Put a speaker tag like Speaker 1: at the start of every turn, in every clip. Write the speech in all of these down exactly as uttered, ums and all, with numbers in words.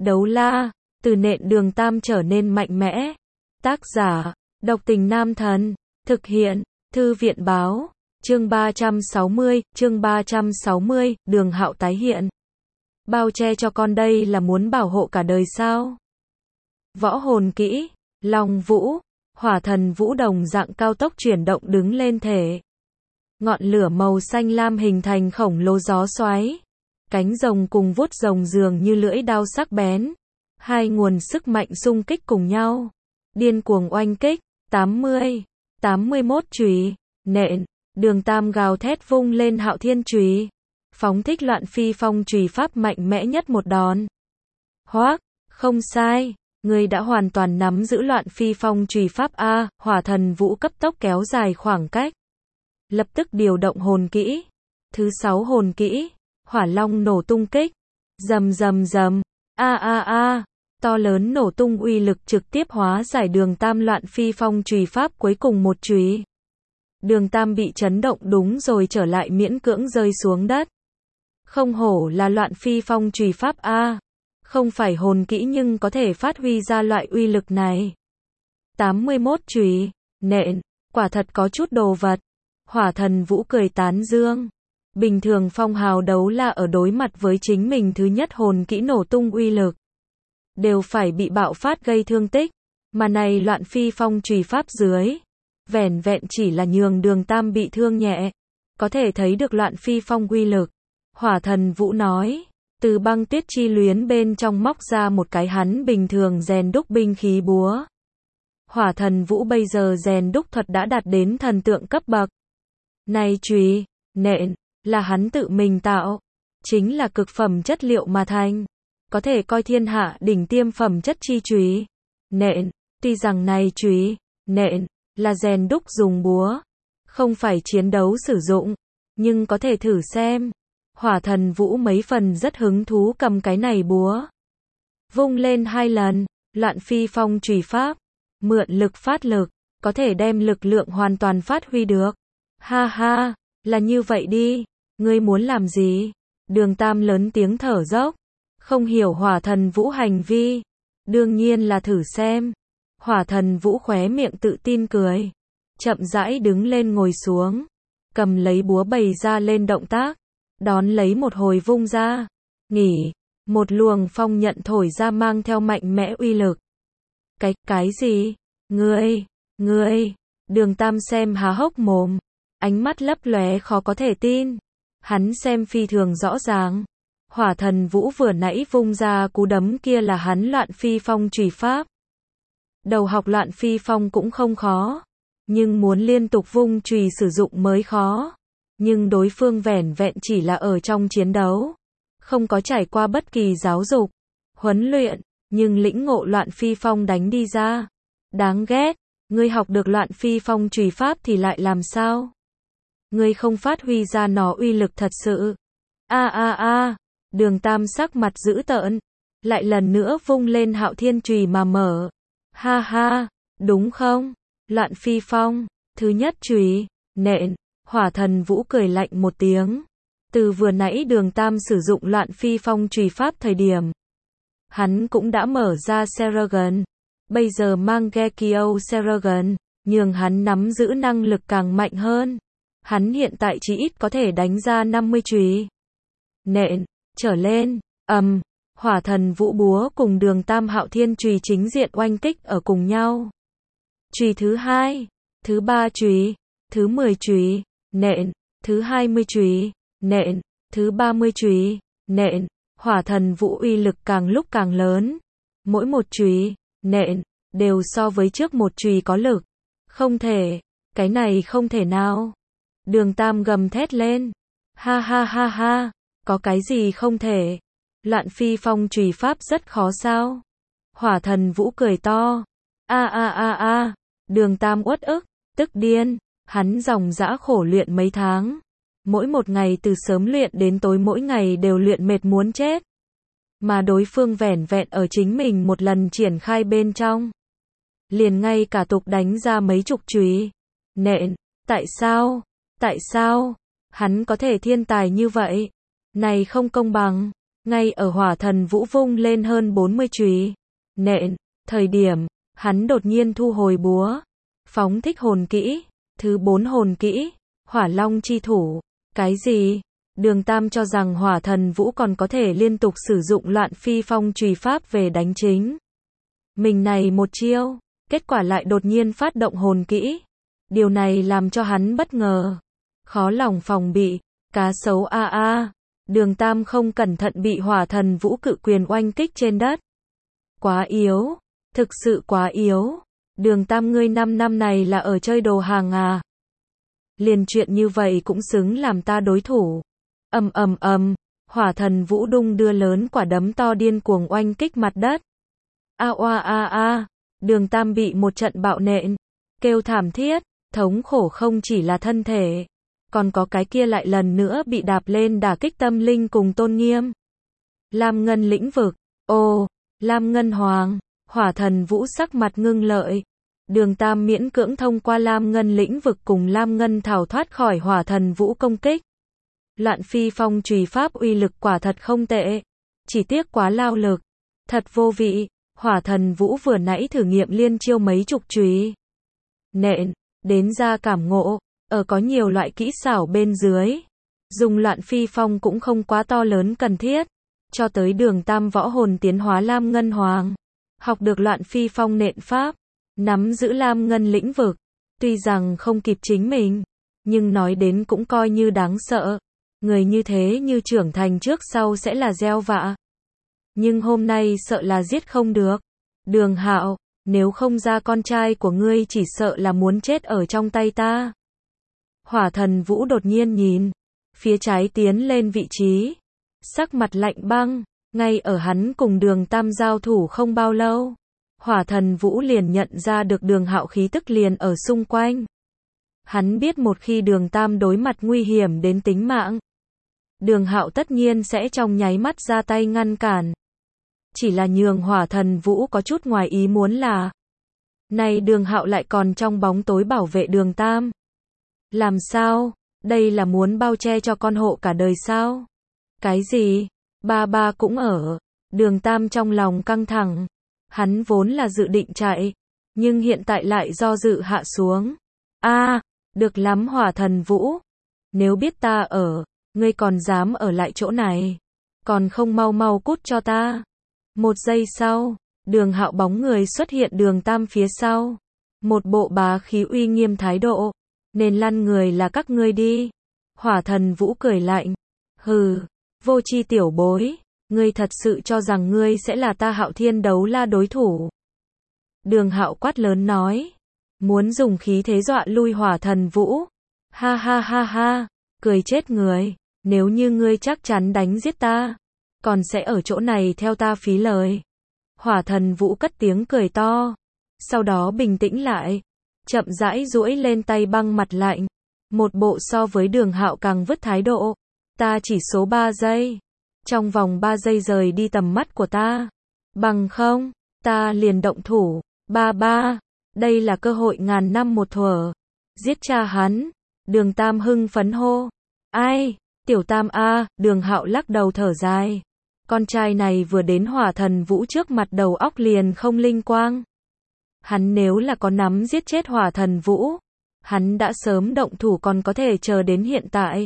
Speaker 1: Đấu la, từ nện Đường Tam trở nên mạnh mẽ. Tác giả, Độc Tình Nam Thần. Thực hiện, Thư viện báo. Chương ba trăm sáu mươi, chương ba trăm sáu mươi, Đường Hạo tái hiện. Bao che cho con đây là muốn bảo hộ cả đời sao? Võ hồn kỹ, Long Vũ, Hỏa Thần Vũ đồng dạng cao tốc chuyển động đứng lên thể. Ngọn lửa màu xanh lam hình thành khổng lồ gió xoáy. Cánh rồng cùng vuốt rồng dường như lưỡi đao sắc bén. Hai nguồn sức mạnh xung kích cùng nhau. Điên cuồng oanh kích, tám mươi, tám mươi mốt chùy, nện, Đường Tam gào thét vung lên Hạo Thiên chùy. Phóng thích Loạn Phi Phong chùy pháp mạnh mẽ nhất một đòn. Hoác, không sai, ngươi đã hoàn toàn nắm giữ Loạn Phi Phong chùy pháp a, Hỏa Thần Vũ cấp tốc kéo dài khoảng cách. Lập tức điều động hồn kỹ. Thứ sáu hồn kỹ, Hỏa Long nổ tung kích. Rầm rầm rầm, a a a, to lớn nổ tung uy lực trực tiếp hóa giải Đường Tam Loạn Phi Phong chùy pháp cuối cùng một chùy. Đường Tam bị chấn động đúng rồi trở lại miễn cưỡng rơi xuống đất. Không hổ là Loạn Phi Phong chùy pháp a, không phải hồn kỹ nhưng có thể phát huy ra loại uy lực này. tám mươi mốt chùy, nện, quả thật có chút đồ vật. Hỏa Thần Vũ cười tán dương. Bình thường phong hào đấu la ở đối mặt với chính mình thứ nhất hồn kỹ nổ tung uy lực, đều phải bị bạo phát gây thương tích. Mà này Loạn Phi Phong chùy pháp dưới, vẻn vẹn chỉ là nhường Đường Tam bị thương nhẹ. Có thể thấy được Loạn Phi Phong uy lực. Hỏa Thần Vũ nói, từ băng tuyết chi luyến bên trong móc ra một cái hắn bình thường rèn đúc binh khí búa. Hỏa Thần Vũ bây giờ rèn đúc thuật đã đạt đến thần tượng cấp bậc. Này chùy, nện, là hắn tự mình tạo, chính là cực phẩm chất liệu mà thành, có thể coi thiên hạ đỉnh tiêm phẩm chất chi chùy, nện. Tuy rằng này chùy, nện, là rèn đúc dùng búa, không phải chiến đấu sử dụng, nhưng có thể thử xem. Hỏa Thần Vũ mấy phần rất hứng thú cầm cái này búa. Vung lên hai lần, Loạn Phi Phong chùy pháp, mượn lực phát lực, có thể đem lực lượng hoàn toàn phát huy được. Ha ha, là như vậy đi, ngươi muốn làm gì? Đường Tam lớn tiếng thở dốc, không hiểu Hỏa Thần Vũ hành vi. Đương nhiên là thử xem. Hỏa Thần Vũ khóe miệng tự tin cười, chậm rãi đứng lên ngồi xuống, cầm lấy búa bày ra lên động tác, đón lấy một hồi vung ra, nghỉ, một luồng phong nhận thổi ra mang theo mạnh mẽ uy lực. Cái, cái gì? Ngươi, ngươi, Đường Tam xem há hốc mồm, ánh mắt lấp lóe khó có thể tin. Hắn xem phi thường rõ ràng. Hỏa Thần Vũ vừa nãy vung ra cú đấm kia là hắn Loạn Phi Phong chùy pháp. Đầu học Loạn Phi Phong cũng không khó, nhưng muốn liên tục vung chùy sử dụng mới khó. Nhưng đối phương vẻn vẹn chỉ là ở trong chiến đấu, không có trải qua bất kỳ giáo dục, huấn luyện, nhưng lĩnh ngộ Loạn Phi Phong đánh đi ra. Đáng ghét, ngươi học được Loạn Phi Phong chùy pháp thì lại làm sao? Ngươi không phát huy ra nó uy lực thật sự. A a a, Đường Tam sắc mặt dữ tợn, lại lần nữa vung lên Hạo Thiên chùy mà mở. Ha ha, đúng không? Loạn Phi Phong, thứ nhất chùy, nện. Hỏa Thần Vũ cười lạnh một tiếng. Từ vừa nãy Đường Tam sử dụng Loạn Phi Phong chùy pháp thời điểm, hắn cũng đã mở ra Seragon. Bây giờ mang Gekio Seragon, nhường hắn nắm giữ năng lực càng mạnh hơn. Hắn hiện tại chỉ ít có thể đánh ra năm mươi chùy, nện, trở lên. Ầm, um, Hỏa Thần Vũ búa cùng Đường Tam Hạo Thiên chùy chính diện oanh kích ở cùng nhau. Chùy thứ hai, thứ ba chùy, thứ mười chùy, nện, thứ hai mươi chùy, nện, thứ ba mươi chùy, nện. Hỏa Thần Vũ uy lực càng lúc càng lớn. Mỗi một chùy, nện, đều so với trước một chùy có lực. Không thể, cái này không thể nào. Đường Tam gầm thét lên. Ha ha ha ha, có cái gì không thể? Loạn Phi Phong chùy pháp rất khó sao? Hỏa Thần Vũ cười to. A a a a, Đường Tam uất ức, tức điên. Hắn dòng dã khổ luyện mấy tháng. Mỗi một ngày từ sớm luyện đến tối mỗi ngày đều luyện mệt muốn chết. Mà đối phương vẻn vẹn ở chính mình một lần triển khai bên trong, liền ngay cả tục đánh ra mấy chục chùy, nện. Tại sao? Tại sao? Hắn có thể thiên tài như vậy? Này không công bằng. Ngay ở hỏa thần vũ vung lên hơn bốn mươi chùy nện, thời điểm, hắn đột nhiên thu hồi búa, phóng thích hồn kỹ, thứ bốn hồn kỹ, hỏa long chi thủ. Cái gì? Đường Tam cho rằng hỏa thần vũ còn có thể liên tục sử dụng loạn phi phong chùy pháp về đánh chính mình này một chiêu, kết quả lại đột nhiên phát động hồn kỹ. Điều này làm cho hắn bất ngờ, khó lòng phòng bị, cá sấu a a. Đường Tam không cẩn thận bị hỏa thần vũ cự quyền oanh kích trên đất. Quá yếu, thực sự quá yếu. Đường Tam ngươi năm năm này là ở chơi đồ hàng à? Liền chuyện như vậy cũng xứng làm ta đối thủ. Ầm ầm ầm, hỏa thần vũ đung đưa lớn quả đấm to điên cuồng oanh kích mặt đất. A oa a a, Đường Tam bị một trận bạo nện, kêu thảm thiết, thống khổ không chỉ là thân thể, còn có cái kia lại lần nữa bị đạp lên đả kích tâm linh cùng tôn nghiêm. Lam Ngân lĩnh vực, ô, Lam Ngân Hoàng, hỏa thần vũ sắc mặt ngưng lợi. Đường Tam miễn cưỡng thông qua Lam Ngân lĩnh vực cùng Lam Ngân thảo thoát khỏi hỏa thần vũ công kích. Loạn phi phong chùy pháp uy lực quả thật không tệ, chỉ tiếc quá lao lực, thật vô vị. Hỏa thần vũ vừa nãy thử nghiệm liên chiêu mấy chục chùy nện, đến ra cảm ngộ, ở có nhiều loại kỹ xảo bên dưới, dùng loạn phi phong cũng không quá to lớn cần thiết, cho tới Đường Tam võ hồn tiến hóa Lam Ngân Hoàng, học được loạn phi phong nện pháp, nắm giữ Lam Ngân lĩnh vực, tuy rằng không kịp chính mình, nhưng nói đến cũng coi như đáng sợ, người như thế như trưởng thành trước sau sẽ là gieo vạ. Nhưng hôm nay sợ là giết không được. Đường Hạo, nếu không ra con trai của ngươi chỉ sợ là muốn chết ở trong tay ta. Hỏa thần vũ đột nhiên nhìn phía trái tiến lên vị trí, sắc mặt lạnh băng, ngay ở hắn cùng Đường Tam giao thủ không bao lâu, hỏa thần vũ liền nhận ra được Đường Hạo khí tức liền ở xung quanh. Hắn biết một khi Đường Tam đối mặt nguy hiểm đến tính mạng, Đường Hạo tất nhiên sẽ trong nháy mắt ra tay ngăn cản. Chỉ là nhường hỏa thần vũ có chút ngoài ý muốn là, này Đường Hạo lại còn trong bóng tối bảo vệ Đường Tam. Làm sao? Đây là muốn bao che cho con hộ cả đời sao? Cái gì? Ba ba cũng ở. Đường Tam trong lòng căng thẳng. Hắn vốn là dự định chạy, nhưng hiện tại lại do dự hạ xuống. A, à, được lắm hỏa thần vũ. Nếu biết ta ở, ngươi còn dám ở lại chỗ này, còn không mau mau cút cho ta. Một giây sau, Đường Hạo bóng người xuất hiện Đường Tam phía sau. Một bộ bá khí uy nghiêm thái độ. Nên lăn người là các ngươi đi. Hỏa thần vũ cười lạnh. Hừ, vô tri tiểu bối. Ngươi thật sự cho rằng ngươi sẽ là ta Hạo Thiên đấu la đối thủ. Đường Hạo quát lớn nói. Muốn dùng khí thế dọa lui hỏa thần vũ. Ha ha ha ha, cười chết người. Nếu như ngươi chắc chắn đánh giết ta, còn sẽ ở chỗ này theo ta phí lời. Hỏa thần vũ cất tiếng cười to. Sau đó bình tĩnh lại. Chậm rãi duỗi lên tay băng mặt lạnh. Một bộ so với Đường Hạo càng vứt thái độ. Ta chỉ số ba giây. Trong vòng ba giây rời đi tầm mắt của ta. Bằng không, ta liền động thủ. Ba ba. Đây là cơ hội ngàn năm một thuở. Giết cha hắn. Đường Tam hưng phấn hô. Ai? Tiểu Tam a, Đường Hạo lắc đầu thở dài. Con trai này vừa đến hỏa thần vũ trước mặt đầu óc liền không linh quang. Hắn nếu là có nắm giết chết hỏa thần vũ, hắn đã sớm động thủ còn có thể chờ đến hiện tại.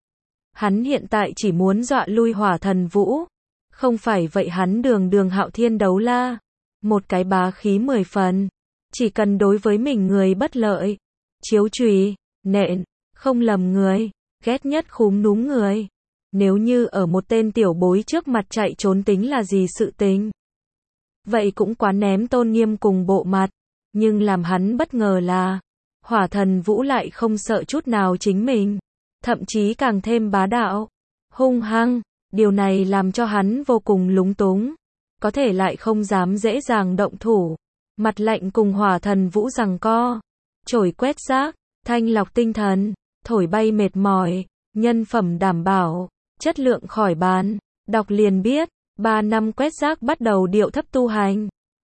Speaker 1: Hắn hiện tại chỉ muốn dọa lui hỏa thần vũ. Không phải vậy hắn đường đường Hạo Thiên đấu la. Một cái bá khí mười phần. Chỉ cần đối với mình người bất lợi. Chiếu chùy, nện, không lầm người. Ghét nhất khúm núm người. Nếu như ở một tên tiểu bối trước mặt chạy trốn tính là gì sự tình. Vậy cũng quá ném tôn nghiêm cùng bộ mặt. Nhưng làm hắn bất ngờ là, hỏa thần vũ lại không sợ chút nào chính mình. Thậm chí càng thêm bá đạo, hung hăng. Điều này làm cho hắn vô cùng lúng túng. Có thể lại không dám dễ dàng động thủ. Mặt lạnh cùng hỏa thần vũ giằng co. Chổi quét rác, thanh lọc tinh thần, thổi bay mệt mỏi, nhân phẩm đảm bảo, chất lượng khỏi bàn. Đọc liền biết, ba năm quét rác bắt đầu điệu thấp tu hành.